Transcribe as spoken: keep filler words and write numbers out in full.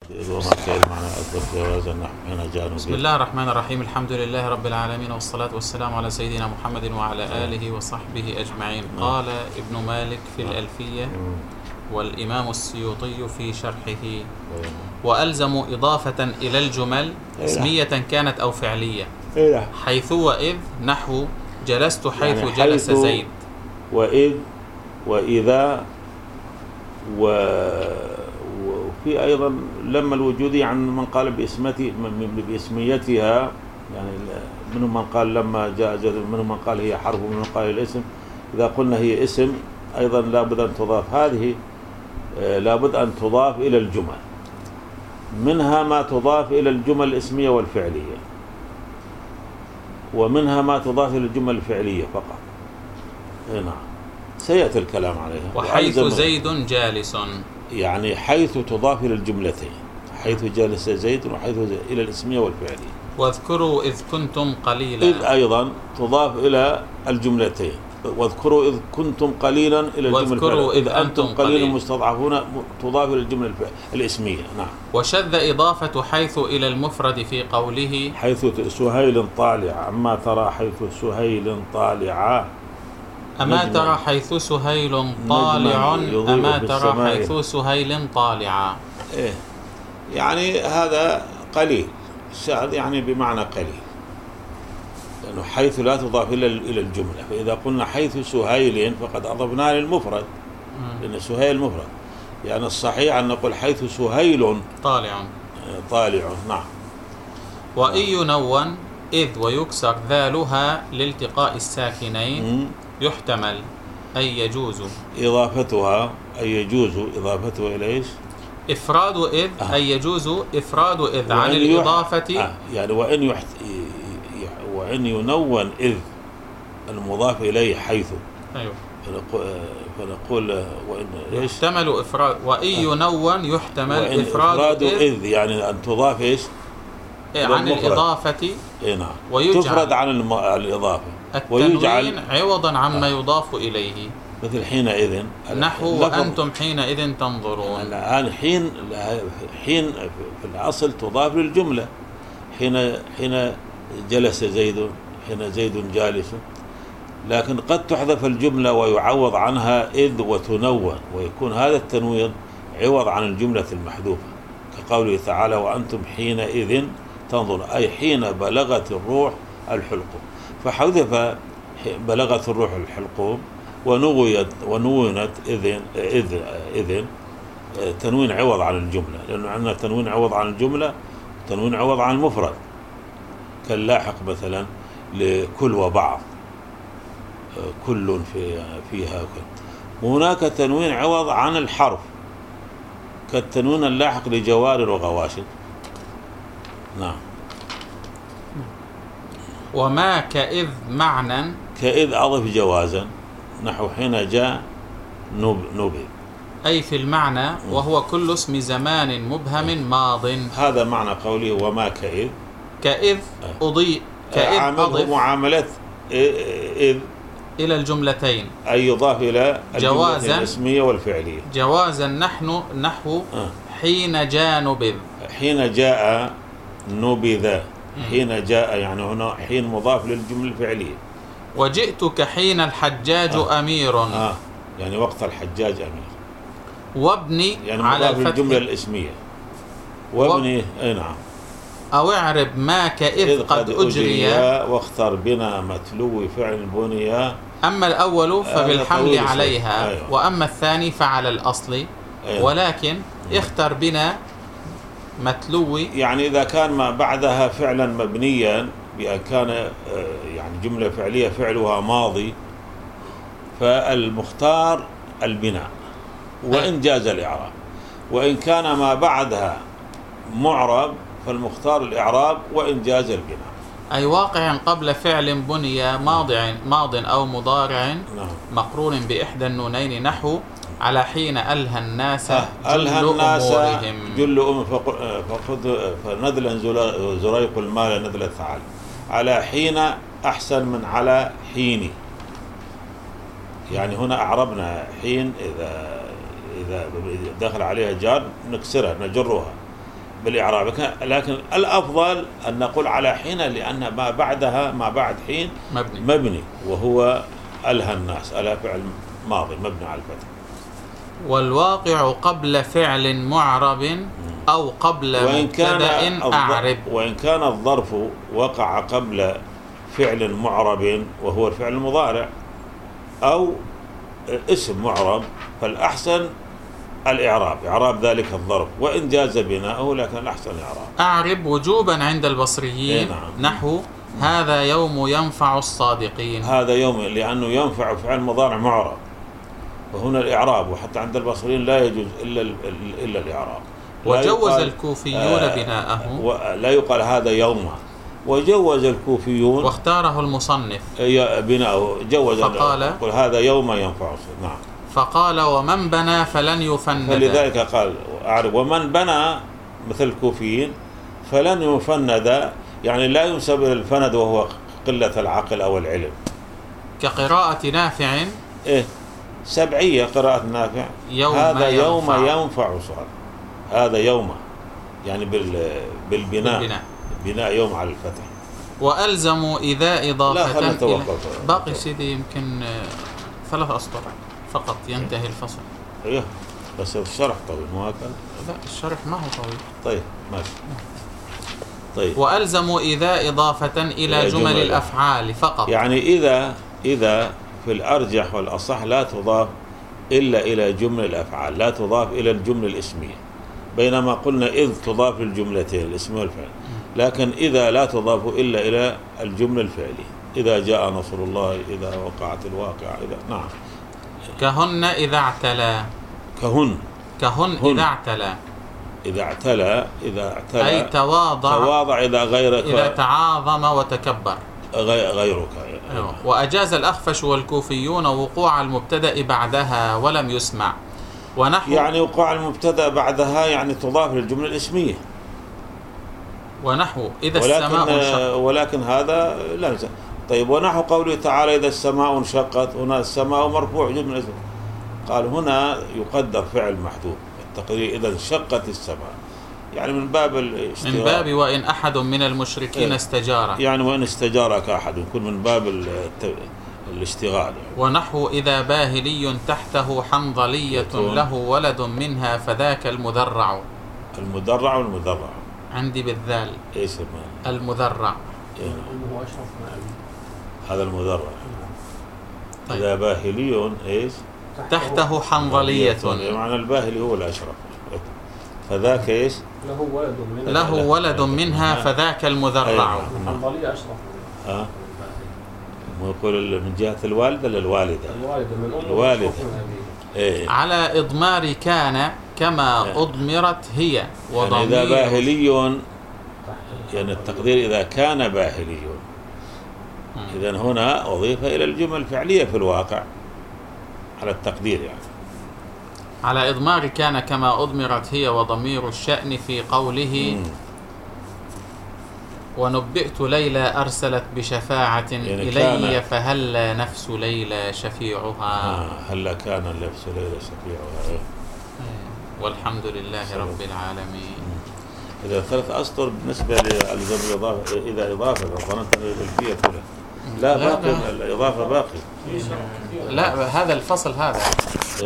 وما كان معنى أثبت جوازا نحو هنا جانب. بسم الله الرحمن الرحيم. الحمد لله رب العالمين، والصلاة والسلام على سيدنا محمد وعلى آله وصحبه أجمعين. قال ابن مالك في الألفية والإمام السيوطي في شرحه: وألزم إضافة إلى الجمل اسمية كانت أو فعلية، حيث وإذ نحو جلست حيث يعني جلس زيد، وإذ وإذا، وفي أيضا لما الوجودي عن من قال باسمتي باسميتها، يعني منهم من قال لما جاء زيد، منهم من قال هي حرف، ومنهم قال الاسم. إذا قلنا هي اسم أيضا لابد أن تضاف، هذه لابد أن تضاف إلى الجمل، منها ما تضاف إلى الجمل الاسمية والفعلية، ومنها ما تضاف إلى الجمل الفعلية فقط. نعم، سيأتي الكلام عليها. وحيث زيد جالس، يعني حيث تضاف إلى الجملتين، حيث جالس زيد وحيث زيد إلى الاسمية والفعلية. واذكروا إذ كنتم قليلا، إذ أيضا تضاف إلى الجملتين. واذكروا إذ كنتم قليلا إلى الجملة، واذكروا إذ أنتم قليلا مستضعفون تضاف إلى الجملة الاسمية. نعم. وشذ إضافة حيث إلى المفرد في قوله: حيث سهيل طالع، أما ترى حيث سهيل طالع، أما ترى حيث سهيل طالع، أما ترى حيث سهيل طالع. إيه، يعني هذا قليل، يعني بمعنى قليل، لأنه حيث لا تضاف إلى إلى الجملة. فإذا قلنا حيث سهيل فقد أضفنا للمفرد، لأن سهيل مفرد. يعني الصحيح أن نقول حيث سهيل طالع طالع. نعم. وإن ينون إذ ويكسر ذالها لالتقاء الساكنين يحتمل أي يجوز إضافتها، أي يجوز إضافتها إلى إيش؟ إفراد إذ آه. أي يجوز إفراد إذ عن الإضافة. آه. يعني وإن يحت... وإن ينون إذ المضاف إليه حيث. أيوه. فنقول وإن إيش؟ يحتمل إفراد. وإن ينون يحتمل إفراد إذ, إذ يعني أن تضاف إيش؟ إيه عن الإضافة. إيه نعم. تفرد عن الم... الإضافة. التنوين عوضا عما آه. يضاف إليه، مثل حينئذ نحو وأنتم حينئذ تنظرون. الآن حين حين في الأصل تضاف للجملة. حين حين جلس زيد، حين زيد جالس، لكن قد تحذف الجملة ويعوض عنها إذ وتنون، ويكون هذا التنوين عوض عن الجملة المحذوفة، كقوله تعالى: وأنتم حينئذ تنظرون، أي حين بلغت الروح الحلقوم. فحذف بلغت الروح الحلقوم ونويت ونونت إذن إذ إذن تنوين عوض عن الجملة، لأنه عندنا تنوين عوض عن الجملة وتنوين عوض عن المفرد، كاللاحق مثلا لكل وبعض، كل في فيها كل. وهناك تنوين عوض عن الحرف، كالتنوين اللاحق لجوار وغواشد. نعم. وما كإذ معنى، كإذ أضف جوازا نحو حين جاء نبذ، أي في المعنى، وهو كل اسم زمان مبهم ماض. هذا معنى قوله وما كإذ. كإذ أضيء، كإذ أضف معاملة إذ إلى الجملتين، أي يضاف إلى جوازا الاسمية والفعلية. جوازا نحن نحو حين جاء نبذ، حين جاء نبذ، حين جاء يعني هنا حين مضاف للجملة الفعلية. وجئتك حين الحجاج آه. أمير، آه. يعني وقت الحجاج أمير. وابني يعني على الفتح الجملة الاسمية. وابني و... أي نعم. أو اعرب ما كإذ قد أجري، واختر بنا متلو فعل بني. أما الأول فبالحمل آه عليها. أيوة. وأما الثاني فعلى الأصل. أيوة. ولكن اختر بنا متلو، يعني إذا كان ما بعدها فعلا مبنيا بأن كان يعني جملة فعلية فعلها ماضي، فالمختار البناء وإن جاز الإعراب. وإن كان ما بعدها معرب فالمختار الإعراب وإن جاز البناء. أي واقع قبل فعل بني ماض ماض أو مضارع نعم. مقرون بإحدى النونين، نحو على حين ألهى الناس ألهى الناس جل أم فخذ فنذلا زريق المال نذل الثعالب. على حين أحسن من على حين، يعني هنا أعربنا حين إذا إذا دخل عليها جار نكسرها نجرها، بالإعراب، لكن الأفضل أن نقول على حين، لأن ما بعدها ما بعد حين مبني, مبني وهو ألهى الناس، ألهى فعل ماضي مبني على الفتح. والواقع قبل فعل معرب أو قبل مبتدأ أعرب. وإن كان الظرف وقع قبل فعل معرب وهو الفعل المضارع أو اسم معرب، فالأحسن الإعراب، إعراب ذلك الظرف، وإن جاز بناؤه لكن الأحسن الإعراب. أعرب وجوبا عند البصريين. نعم. نحو هذا يوم ينفع الصادقين. هذا يوم لأنه ينفع فعل مضارع معرب، وهنا الإعراب، وحتى عند البصريين لا يجوز إلا إلا الإعراب. وجوز الكوفيون آه بناءه، لا يقال هذا يوم، وجوز الكوفيون واختاره المصنف بناءه، جوز فقال يقول هذا يوم ينفع. نعم. فقال ومن بنى فلن يفند. فلذلك قال أعرب ومن بنى مثل الكوفيين فلن يفند، يعني لا ينسب إلى الفند وهو قلة العقل أو العلم. كقراءة نافع إيه سبعية قراءة نافع، يوم هذا يوم ينفع, ينفع صار، هذا يوم يعني بال بالبناء بالبناء. بناء يوم على الفتح. وألزموا إذا إضافة لا إلى باقي سيدي يمكن ثلاث أسطر فقط ينتهي الفصل. ايوه بس الشرح طويل مو هكذا؟ لا الشرح ما هو طويل. طيب ماشي. طيب وألزموا إذا إضافة إلى جمل, جمل الأفعال فقط، يعني إذا إذا في الأرجح والأصح لا تضاف إلا إلى جمل الأفعال، لا تضاف إلى الجملة الإسمية، بينما قلنا إذ تضاف للجملتين الاسم والفعل، لكن إذا لا تضاف إلا إلى الجملة الفعلية، إذا جاء نصر الله، إذا وقعت الواقعة، إذا نعم. كهن إذا اعتلى، كهن كهن هن. إذا اعتلى، إذا اعتلى إذا اعتلى أي تواضع، تواضع إذا غيرك، إذا تعاظم وتكبر غيرك. أيوة. وأجاز الأخفش والكوفيون وقوع المبتدأ بعدها ولم يسمع. ونحو يعني وقوع المبتدأ بعدها يعني تضاف للجملة الاسمية. ونحو إذا ولكن السماء انشقت، ولكن هذا لا يلزم. طيب ونحو قوله تعالى إذا السماء انشقت، هنا السماء مرفوع جملة اسم، قال هنا يقدر فعل محذوف التقدير إذا انشقت السماء، يعني من باب الاشتغال، من باب وإن أحد من المشركين استجار، يعني وإن استجارك أحد، يكون من باب الاشتغال يعني. ونحو إذا باهلي تحته حنظلية له ولد منها فذاك المذرع. المذرع والمذرع عندي بالذال. ايش المذرع؟ إيه؟ هذا المذرع. طيب. إذا باهلي ايش؟ تحته حنظلية، معنى الباهلي هو الأشرف، فذاك ايش؟ له ولد منها له ولد منها فذاك المذرع. حنظلية أشرف. ها؟ يقول من جهة الوالدة للوالدة. الوالدة من أم الوالدة. إيه؟ على إضمار كان كما إيه؟ أضمرت هي وضمير. يعني إذا باهلي، يعني التقدير إذا كان باهلي، إذن هنا أضيف إلى الجمل الفعلية في الواقع على التقدير، يعني على إضمار كان كما أضمرت هي وضمير الشأن في قوله مم. ونبئت ليلى أرسلت بشفاعة يعني إلي فهل نفس ليلى شفيعها. آه هل كان نفس ليلى شفيعها. والحمد لله رب العالمين. إذا ثلاث أسطر بالنسبة للزم الإضافة، إذا إضافة ظننت أن الألفية كلها لا باقي، الإضافة باقي. لا هذا الفصل هذا